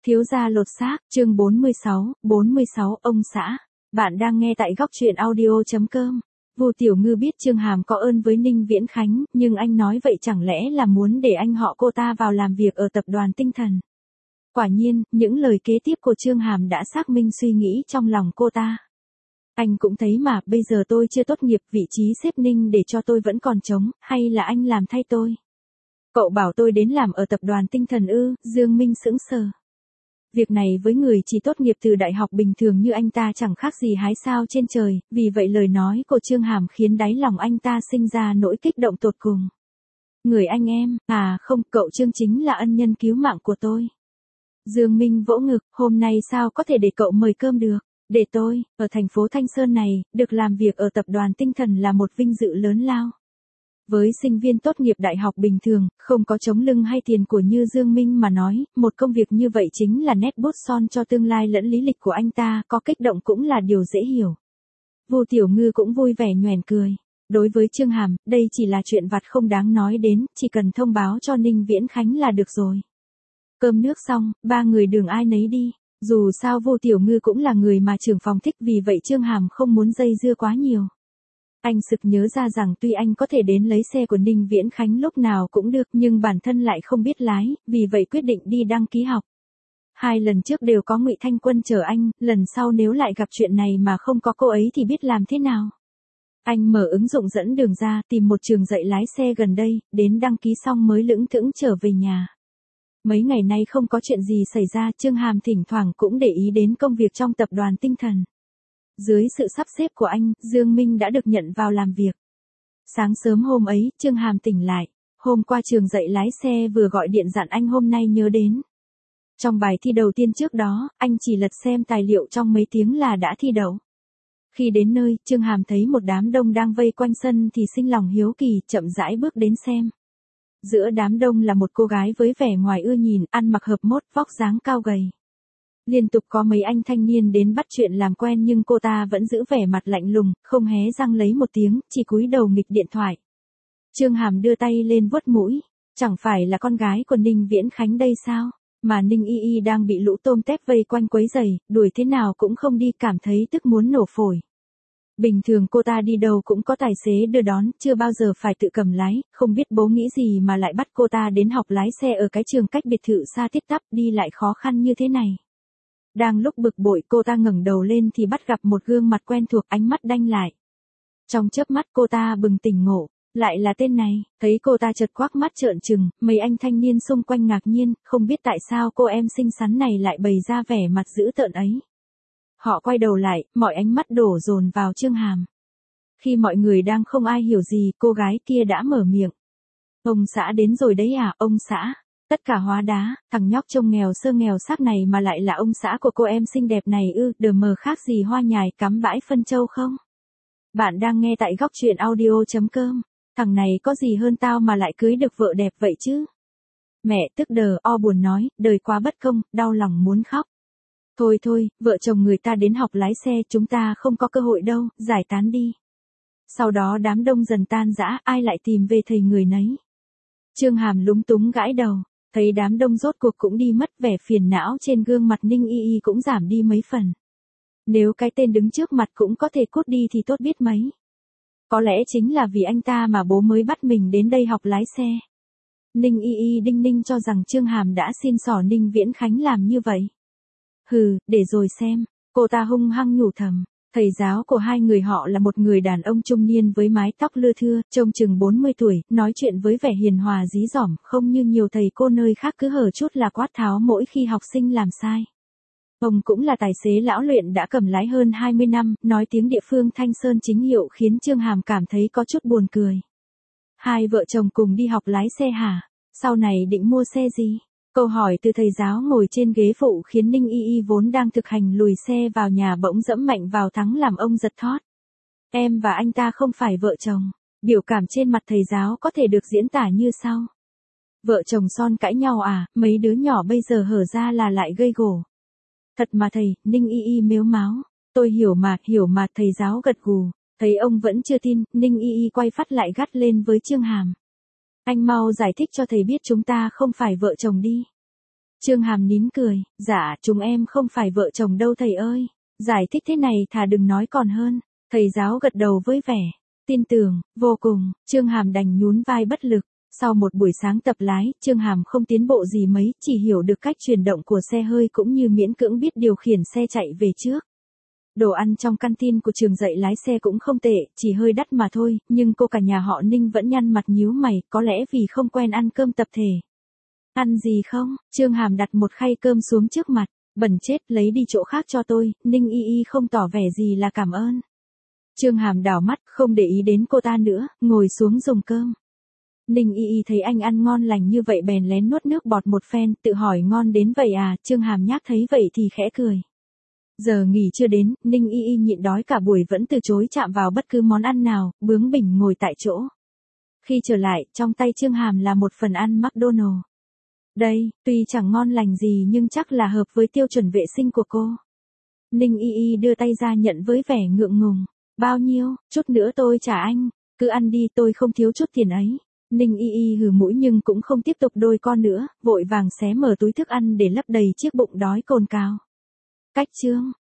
Thiếu gia lột xác, chương 46, ông xã. Bạn đang nghe tại góc truyện audio.com. Vu Tiểu Ngư biết Chương Hàm có ơn với Ninh Viễn Khánh, nhưng anh nói vậy chẳng lẽ là muốn để anh họ cô ta vào làm việc ở tập đoàn Tinh Thần. Quả nhiên, những lời kế tiếp của Chương Hàm đã xác minh suy nghĩ trong lòng cô ta. Anh cũng thấy mà, bây giờ tôi chưa tốt nghiệp, vị trí sếp Ninh để cho tôi vẫn còn trống, hay là anh làm thay tôi? Cậu bảo tôi đến làm ở tập đoàn Tinh Thần ư? Dương Minh sững sờ. Việc này với người chỉ tốt nghiệp từ đại học bình thường như anh ta chẳng khác gì hái sao trên trời, vì vậy lời nói của Chương Hàm khiến đáy lòng anh ta sinh ra nỗi kích động tột cùng. Người anh em, à không, cậu Chương chính là ân nhân cứu mạng của tôi. Dương Minh vỗ ngực, hôm nay sao có thể để cậu mời cơm được, để tôi, ở thành phố Thanh Sơn này, được làm việc ở tập đoàn Tinh Thần là một vinh dự lớn lao. Với sinh viên tốt nghiệp đại học bình thường, không có chống lưng hay tiền của như Dương Minh mà nói, một công việc như vậy chính là nét bút son cho tương lai lẫn lý lịch của anh ta, có kích động cũng là điều dễ hiểu. Vu Tiểu Ngư cũng vui vẻ nhoẻn cười. Đối với Chương Hàm, đây chỉ là chuyện vặt không đáng nói đến, chỉ cần thông báo cho Ninh Viễn Khánh là được rồi. Cơm nước xong, ba người đường ai nấy đi. Dù sao Vu Tiểu Ngư cũng là người mà trưởng phòng thích, vì vậy Chương Hàm không muốn dây dưa quá nhiều. Anh sực nhớ ra rằng tuy anh có thể đến lấy xe của Ninh Viễn Khánh lúc nào cũng được, nhưng bản thân lại không biết lái, vì vậy quyết định đi đăng ký học. 2 lần trước đều có Ngụy Thanh Quân chở anh, lần sau nếu lại gặp chuyện này mà không có cô ấy thì biết làm thế nào. Anh mở ứng dụng dẫn đường ra, tìm một trường dạy lái xe gần đây, đến đăng ký xong mới lững thững trở về nhà. Mấy ngày nay không có chuyện gì xảy ra, Chương Hàm thỉnh thoảng cũng để ý đến công việc trong tập đoàn Tinh Thần. Dưới sự sắp xếp của anh, Dương Minh đã được nhận vào làm việc. Sáng sớm hôm ấy, Chương Hàm tỉnh lại. Hôm qua trường dạy lái xe vừa gọi điện dặn anh hôm nay nhớ đến. Trong bài thi đầu tiên trước đó, anh chỉ lật xem tài liệu trong mấy tiếng là đã thi đậu. Khi đến nơi, Chương Hàm thấy một đám đông đang vây quanh sân thì sinh lòng hiếu kỳ, chậm rãi bước đến xem. Giữa đám đông là một cô gái với vẻ ngoài ưa nhìn, ăn mặc hợp mốt, vóc dáng cao gầy. Liên tục có mấy anh thanh niên đến bắt chuyện làm quen nhưng cô ta vẫn giữ vẻ mặt lạnh lùng, không hé răng lấy một tiếng, chỉ cúi đầu nghịch điện thoại. Chương Hàm đưa tay lên vuốt mũi, chẳng phải là con gái của Ninh Viễn Khánh đây sao, mà Ninh Y Y đang bị lũ tôm tép vây quanh quấy rầy, đuổi thế nào cũng không đi, cảm thấy tức muốn nổ phổi. Bình thường cô ta đi đâu cũng có tài xế đưa đón, chưa bao giờ phải tự cầm lái, không biết bố nghĩ gì mà lại bắt cô ta đến học lái xe ở cái trường cách biệt thự xa tít tắp, đi lại khó khăn như thế này. Đang lúc bực bội cô ta ngẩng đầu lên thì bắt gặp một gương mặt quen thuộc, ánh mắt đanh lại. Trong chớp mắt cô ta bừng tỉnh ngộ, lại là tên này, thấy cô ta chợt quắc mắt trợn trừng, mấy anh thanh niên xung quanh ngạc nhiên, không biết tại sao cô em xinh xắn này lại bày ra vẻ mặt dữ tợn ấy. Họ quay đầu lại, mọi ánh mắt đổ dồn vào Chương Hàm. Khi mọi người đang không ai hiểu gì, cô gái kia đã mở miệng. Ông xã đến rồi đấy à, ông xã? Tất cả hóa đá, thằng nhóc trông nghèo sơ nghèo xác này mà lại là ông xã của cô em xinh đẹp này ư, đờ mờ khác gì hoa nhài cắm bãi phân châu không? Bạn đang nghe tại góc truyện audio.com, thằng này có gì hơn tao mà lại cưới được vợ đẹp vậy chứ? Mẹ tức đờ o buồn nói, đời quá bất công, đau lòng muốn khóc. Thôi thôi, vợ chồng người ta đến học lái xe, chúng ta không có cơ hội đâu, giải tán đi. Sau đó đám đông dần tan rã, ai lại tìm về thầy người nấy. Chương Hàm lúng túng gãi đầu, thấy đám đông rốt cuộc cũng đi mất, vẻ phiền não trên gương mặt Ninh Y Y cũng giảm đi mấy phần. Nếu cái tên đứng trước mặt cũng có thể cút đi thì tốt biết mấy. Có lẽ chính là vì anh ta mà bố mới bắt mình đến đây học lái xe. Ninh Y Y đinh ninh cho rằng Chương Hàm đã xin xỏ Ninh Viễn Khánh làm như vậy. Hừ, để rồi xem, cô ta hung hăng nhủ thầm. Thầy giáo của hai người họ là một người đàn ông trung niên với mái tóc lưa thưa, trông chừng 40 tuổi, nói chuyện với vẻ hiền hòa dí dỏm, không như nhiều thầy cô nơi khác cứ hở chút là quát tháo mỗi khi học sinh làm sai. Ông cũng là tài xế lão luyện đã cầm lái hơn 20 năm, nói tiếng địa phương Thanh Sơn chính hiệu khiến Chương Hàm cảm thấy có chút buồn cười. Hai vợ chồng cùng đi học lái xe hả? Sau này định mua xe gì? Câu hỏi từ thầy giáo ngồi trên ghế phụ khiến Ninh Y Y vốn đang thực hành lùi xe vào nhà bỗng dẫm mạnh vào thắng làm ông giật thót. Em và anh ta không phải vợ chồng. Biểu cảm trên mặt thầy giáo có thể được diễn tả như sau. Vợ chồng son cãi nhau à, mấy đứa nhỏ bây giờ hở ra là lại gây gổ. Thật mà thầy, Ninh Y Y mếu máo. Tôi hiểu mà, thầy giáo gật gù. Thấy ông vẫn chưa tin, Ninh Y Y quay phát lại gắt lên với Chương Hàm. Anh mau giải thích cho thầy biết chúng ta không phải vợ chồng đi. Trương Hàm nín cười, dạ, chúng em không phải vợ chồng đâu thầy ơi. Giải thích thế này thà đừng nói còn hơn. Thầy giáo gật đầu với vẻ tin tưởng, vô cùng, Trương Hàm đành nhún vai bất lực. Sau một buổi sáng tập lái, Trương Hàm không tiến bộ gì mấy, chỉ hiểu được cách chuyển động của xe hơi cũng như miễn cưỡng biết điều khiển xe chạy về trước. Đồ ăn trong canteen của trường dạy lái xe cũng không tệ, chỉ hơi đắt mà thôi, nhưng cô cả nhà họ Ninh vẫn nhăn mặt nhíu mày, có lẽ vì không quen ăn cơm tập thể. Ăn gì không? Trương Hàm đặt một khay cơm xuống trước mặt, bẩn chết, lấy đi chỗ khác cho tôi. Ninh Y Y không tỏ vẻ gì là cảm ơn. Trương Hàm đảo mắt, không để ý đến cô ta nữa, ngồi xuống dùng cơm. Ninh Y Y thấy anh ăn ngon lành như vậy bèn lén nuốt nước bọt một phen, tự hỏi ngon đến vậy à, Trương Hàm nhác thấy vậy thì khẽ cười. Giờ nghỉ chưa đến, Ninh Y Y nhịn đói cả buổi vẫn từ chối chạm vào bất cứ món ăn nào, bướng bỉnh ngồi tại chỗ. Khi trở lại, trong tay Trương Hàm là một phần ăn McDonald's. Đây, tuy chẳng ngon lành gì nhưng chắc là hợp với tiêu chuẩn vệ sinh của cô. Ninh Y Y đưa tay ra nhận với vẻ ngượng ngùng. Bao nhiêu, chút nữa tôi trả anh, cứ ăn đi tôi không thiếu chút tiền ấy. Ninh Y Y hừ mũi nhưng cũng không tiếp tục đôi con nữa, vội vàng xé mở túi thức ăn để lấp đầy chiếc bụng đói cồn cào. Cách chương